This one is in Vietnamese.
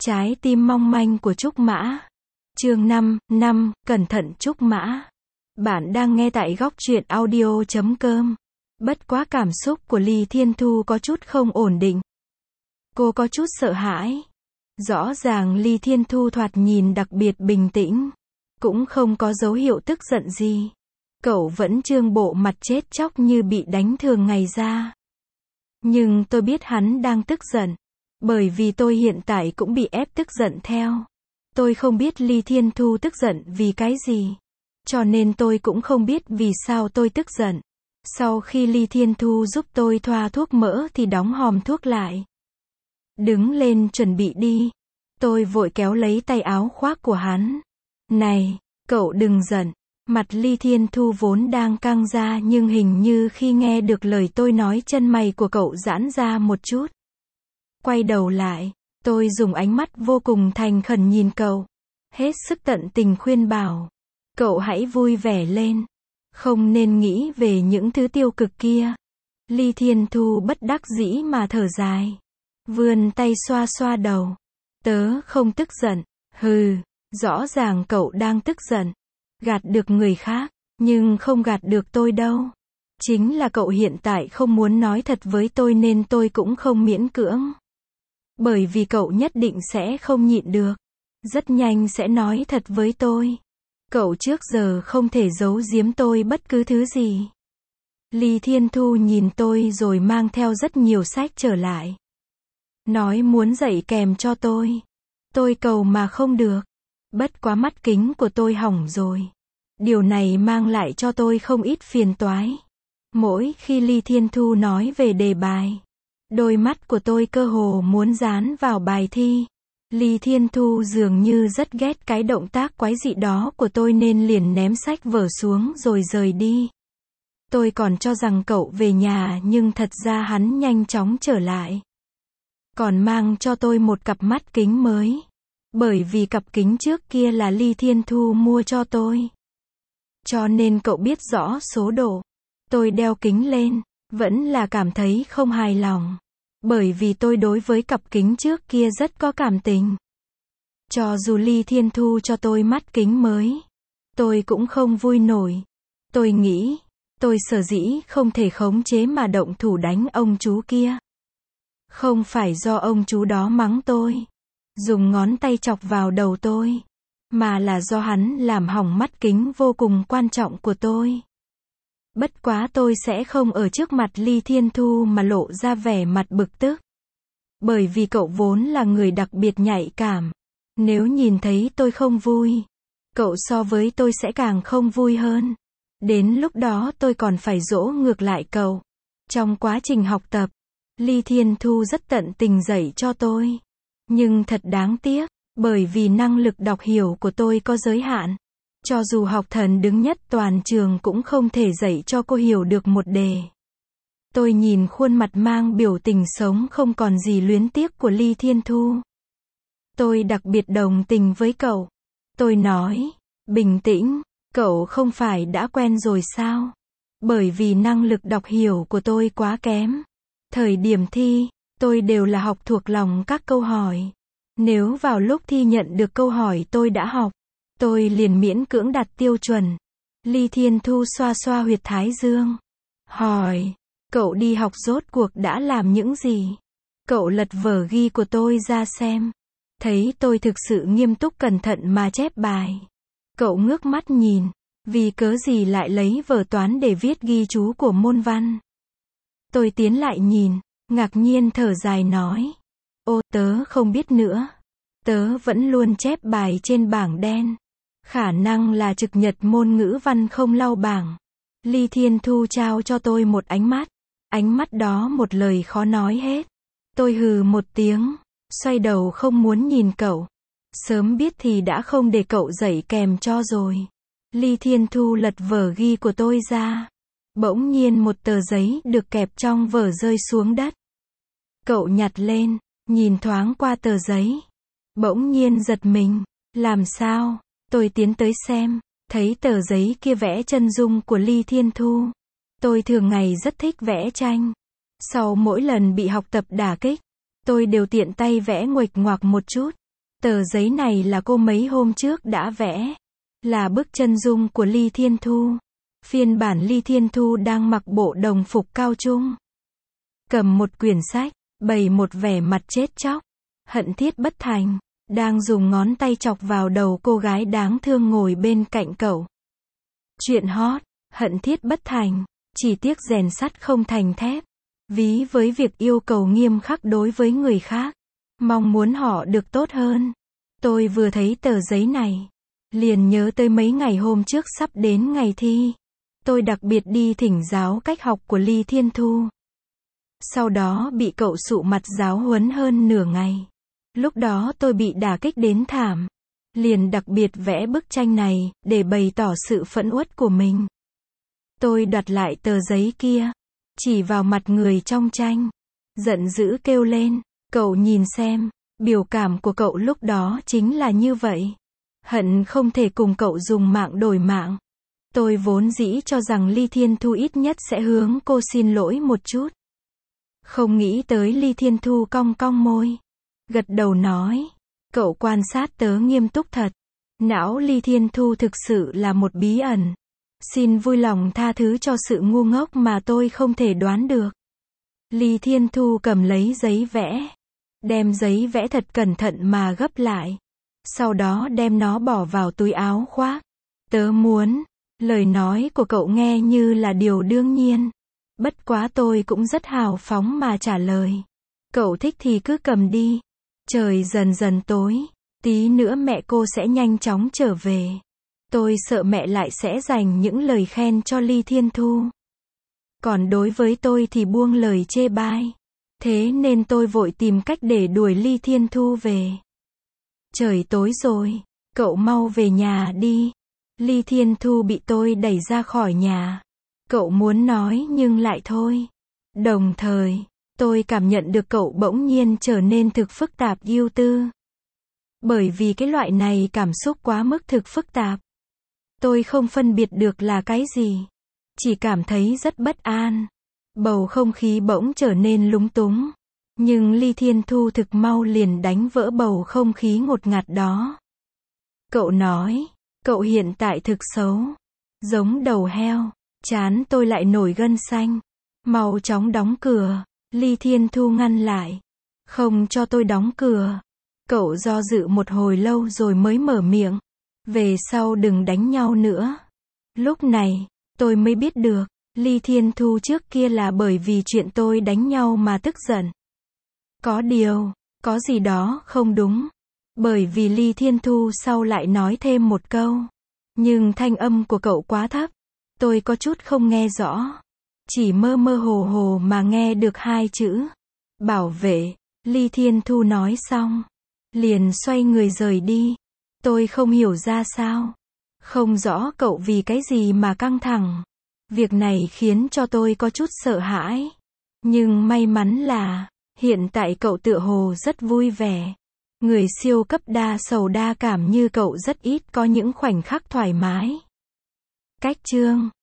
Trái tim mong manh của Trúc Mã. Chương 5, cẩn thận Trúc Mã. Bạn đang nghe tại góc truyện audio.com. Bất quá cảm xúc của Ly Thiên Thu có chút không ổn định. Cô có chút sợ hãi. Rõ ràng Ly Thiên Thu thoạt nhìn đặc biệt bình tĩnh. Cũng không có dấu hiệu tức giận gì. Cậu vẫn trương bộ mặt chết chóc như bị đánh thường ngày ra. Nhưng tôi biết hắn đang tức giận. Bởi vì tôi hiện tại cũng bị ép tức giận theo. Tôi không biết Ly Thiên Thu tức giận vì cái gì. Cho nên tôi cũng không biết vì sao tôi tức giận. Sau khi Ly Thiên Thu giúp tôi thoa thuốc mỡ thì đóng hòm thuốc lại. Đứng lên chuẩn bị đi. Tôi vội kéo lấy tay áo khoác của hắn. Này, cậu đừng giận. Mặt Ly Thiên Thu vốn đang căng ra nhưng hình như khi nghe được lời tôi nói chân mày của cậu giãn ra một chút. Quay đầu lại, tôi dùng ánh mắt vô cùng thành khẩn nhìn cậu. Hết sức tận tình khuyên bảo. Cậu hãy vui vẻ lên. Không nên nghĩ về những thứ tiêu cực kia. Ly Thiên Thu bất đắc dĩ mà thở dài. Vươn tay xoa xoa đầu. Tớ không tức giận. Hừ, rõ ràng cậu đang tức giận. Gạt được người khác, nhưng không gạt được tôi đâu. Chính là cậu hiện tại không muốn nói thật với tôi nên tôi cũng không miễn cưỡng. Bởi vì cậu nhất định sẽ không nhịn được. Rất nhanh sẽ nói thật với tôi. Cậu trước giờ không thể giấu giếm tôi bất cứ thứ gì. Ly Thiên Thu nhìn tôi rồi mang theo rất nhiều sách trở lại. Nói muốn dạy kèm cho tôi. Tôi cầu mà không được. Bất quá mắt kính của tôi hỏng rồi. Điều này mang lại cho tôi không ít phiền toái. Mỗi khi Ly Thiên Thu nói về đề bài, đôi mắt của tôi cơ hồ muốn dán vào bài thi. Ly Thiên Thu dường như rất ghét cái động tác quái dị đó của tôi nên liền ném sách vở xuống rồi rời đi. Tôi còn cho rằng cậu về nhà nhưng thật ra hắn nhanh chóng trở lại. Còn mang cho tôi một cặp mắt kính mới. Bởi vì cặp kính trước kia là Ly Thiên Thu mua cho tôi. Cho nên cậu biết rõ số độ. Tôi đeo kính lên, vẫn là cảm thấy không hài lòng. Bởi vì tôi đối với cặp kính trước kia rất có cảm tình. Cho dù Ly Thiên Thu cho tôi mắt kính mới, tôi cũng không vui nổi. Tôi nghĩ, tôi sở dĩ không thể khống chế mà động thủ đánh ông chú kia. Không phải do ông chú đó mắng tôi, dùng ngón tay chọc vào đầu tôi, mà là do hắn làm hỏng mắt kính vô cùng quan trọng của tôi. Bất quá tôi sẽ không ở trước mặt Ly Thiên Thu mà lộ ra vẻ mặt bực tức. Bởi vì cậu vốn là người đặc biệt nhạy cảm. Nếu nhìn thấy tôi không vui, cậu so với tôi sẽ càng không vui hơn. Đến lúc đó tôi còn phải dỗ ngược lại cậu. Trong quá trình học tập, Ly Thiên Thu rất tận tình dạy cho tôi. Nhưng thật đáng tiếc, bởi vì năng lực đọc hiểu của tôi có giới hạn. Cho dù học thần đứng nhất toàn trường cũng không thể dạy cho cô hiểu được một đề. Tôi nhìn khuôn mặt mang biểu tình sống không còn gì luyến tiếc của Ly Thiên Thu. Tôi đặc biệt đồng tình với cậu. Tôi nói, bình tĩnh, cậu không phải đã quen rồi sao? Bởi vì năng lực đọc hiểu của tôi quá kém. Thời điểm thi, tôi đều là học thuộc lòng các câu hỏi. Nếu vào lúc thi nhận được câu hỏi tôi đã học, tôi liền miễn cưỡng đạt tiêu chuẩn. Ly Thiên Thu xoa xoa huyệt thái dương. Hỏi, cậu đi học rốt cuộc đã làm những gì? Cậu lật vở ghi của tôi ra xem. Thấy tôi thực sự nghiêm túc cẩn thận mà chép bài. Cậu ngước mắt nhìn. Vì cớ gì lại lấy vở toán để viết ghi chú của môn văn? Tôi tiến lại nhìn, ngạc nhiên thở dài nói. Ô, tớ không biết nữa. Tớ vẫn luôn chép bài trên bảng đen. Khả năng là trực nhật môn ngữ văn không lau bảng. Ly Thiên Thu trao cho tôi một ánh mắt. Ánh mắt đó một lời khó nói hết. Tôi hừ một tiếng, xoay đầu không muốn nhìn cậu. Sớm biết thì đã không để cậu dạy kèm cho rồi. Ly Thiên Thu lật vở ghi của tôi ra. Bỗng nhiên một tờ giấy được kẹp trong vở rơi xuống đất. Cậu nhặt lên, nhìn thoáng qua tờ giấy. Bỗng nhiên giật mình. Làm sao? Tôi tiến tới xem, thấy tờ giấy kia vẽ chân dung của Ly Thiên Thu. Tôi thường ngày rất thích vẽ tranh. Sau mỗi lần bị học tập đả kích, tôi đều tiện tay vẽ nguệch ngoạc một chút. Tờ giấy này là cô mấy hôm trước đã vẽ. Là bức chân dung của Ly Thiên Thu. Phiên bản Ly Thiên Thu đang mặc bộ đồng phục cao trung. Cầm một quyển sách, bày một vẻ mặt chết chóc. Hận thiết bất thành. Đang dùng ngón tay chọc vào đầu cô gái đáng thương ngồi bên cạnh cậu. Chuyện hot, hận thiết bất thành. Chỉ tiếc rèn sắt không thành thép. Ví với việc yêu cầu nghiêm khắc đối với người khác. Mong muốn họ được tốt hơn. Tôi vừa thấy tờ giấy này. Liền nhớ tới mấy ngày hôm trước sắp đến ngày thi. Tôi đặc biệt đi thỉnh giáo cách học của Ly Thiên Thu. Sau đó bị cậu sụ mặt giáo huấn hơn nửa ngày. Lúc đó tôi bị đả kích đến thảm. Liền đặc biệt vẽ bức tranh này, để bày tỏ sự phẫn uất của mình. Tôi đoạt lại tờ giấy kia. Chỉ vào mặt người trong tranh. Giận dữ kêu lên. Cậu nhìn xem. Biểu cảm của cậu lúc đó chính là như vậy. Hận không thể cùng cậu dùng mạng đổi mạng. Tôi vốn dĩ cho rằng Ly Thiên Thu ít nhất sẽ hướng cô xin lỗi một chút. Không nghĩ tới Ly Thiên Thu cong cong môi. Gật đầu nói. Cậu quan sát tớ nghiêm túc thật. Não Ly Thiên Thu thực sự là một bí ẩn. Xin vui lòng tha thứ cho sự ngu ngốc mà tôi không thể đoán được. Ly Thiên Thu cầm lấy giấy vẽ. Đem giấy vẽ thật cẩn thận mà gấp lại. Sau đó đem nó bỏ vào túi áo khoác. Tớ muốn. Lời nói của cậu nghe như là điều đương nhiên. Bất quá tôi cũng rất hào phóng mà trả lời. Cậu thích thì cứ cầm đi. Trời dần dần tối. Tí nữa mẹ cô sẽ nhanh chóng trở về. Tôi sợ mẹ lại sẽ dành những lời khen cho Ly Thiên Thu. Còn đối với tôi thì buông lời chê bai. Thế nên tôi vội tìm cách để đuổi Ly Thiên Thu về. Trời tối rồi. Cậu mau về nhà đi. Ly Thiên Thu bị tôi đẩy ra khỏi nhà. Cậu muốn nói nhưng lại thôi. Đồng thời, tôi cảm nhận được cậu bỗng nhiên trở nên thực phức tạp ưu tư. Bởi vì cái loại này cảm xúc quá mức thực phức tạp. Tôi không phân biệt được là cái gì. Chỉ cảm thấy rất bất an. Bầu không khí bỗng trở nên lúng túng. Nhưng Ly Thiên Thu thực mau liền đánh vỡ bầu không khí ngột ngạt đó. Cậu nói, cậu hiện tại thực xấu. Giống đầu heo. Trán tôi lại nổi gân xanh. Mau chóng đóng cửa. Ly Thiên Thu ngăn lại. Không cho tôi đóng cửa. Cậu do dự một hồi lâu rồi mới mở miệng. Về sau đừng đánh nhau nữa. Lúc này, tôi mới biết được. Ly Thiên Thu trước kia là bởi vì chuyện tôi đánh nhau mà tức giận. Có điều, có gì đó không đúng. Bởi vì Ly Thiên Thu sau lại nói thêm một câu. Nhưng thanh âm của cậu quá thấp. Tôi có chút không nghe rõ. Chỉ mơ mơ hồ hồ mà nghe được hai chữ. Bảo vệ. Ly Thiên Thu nói xong. Liền xoay người rời đi. Tôi không hiểu ra sao. Không rõ cậu vì cái gì mà căng thẳng. Việc này khiến cho tôi có chút sợ hãi. Nhưng may mắn là, hiện tại cậu tựa hồ rất vui vẻ. Người siêu cấp đa sầu đa cảm như cậu rất ít có những khoảnh khắc thoải mái. Cách chương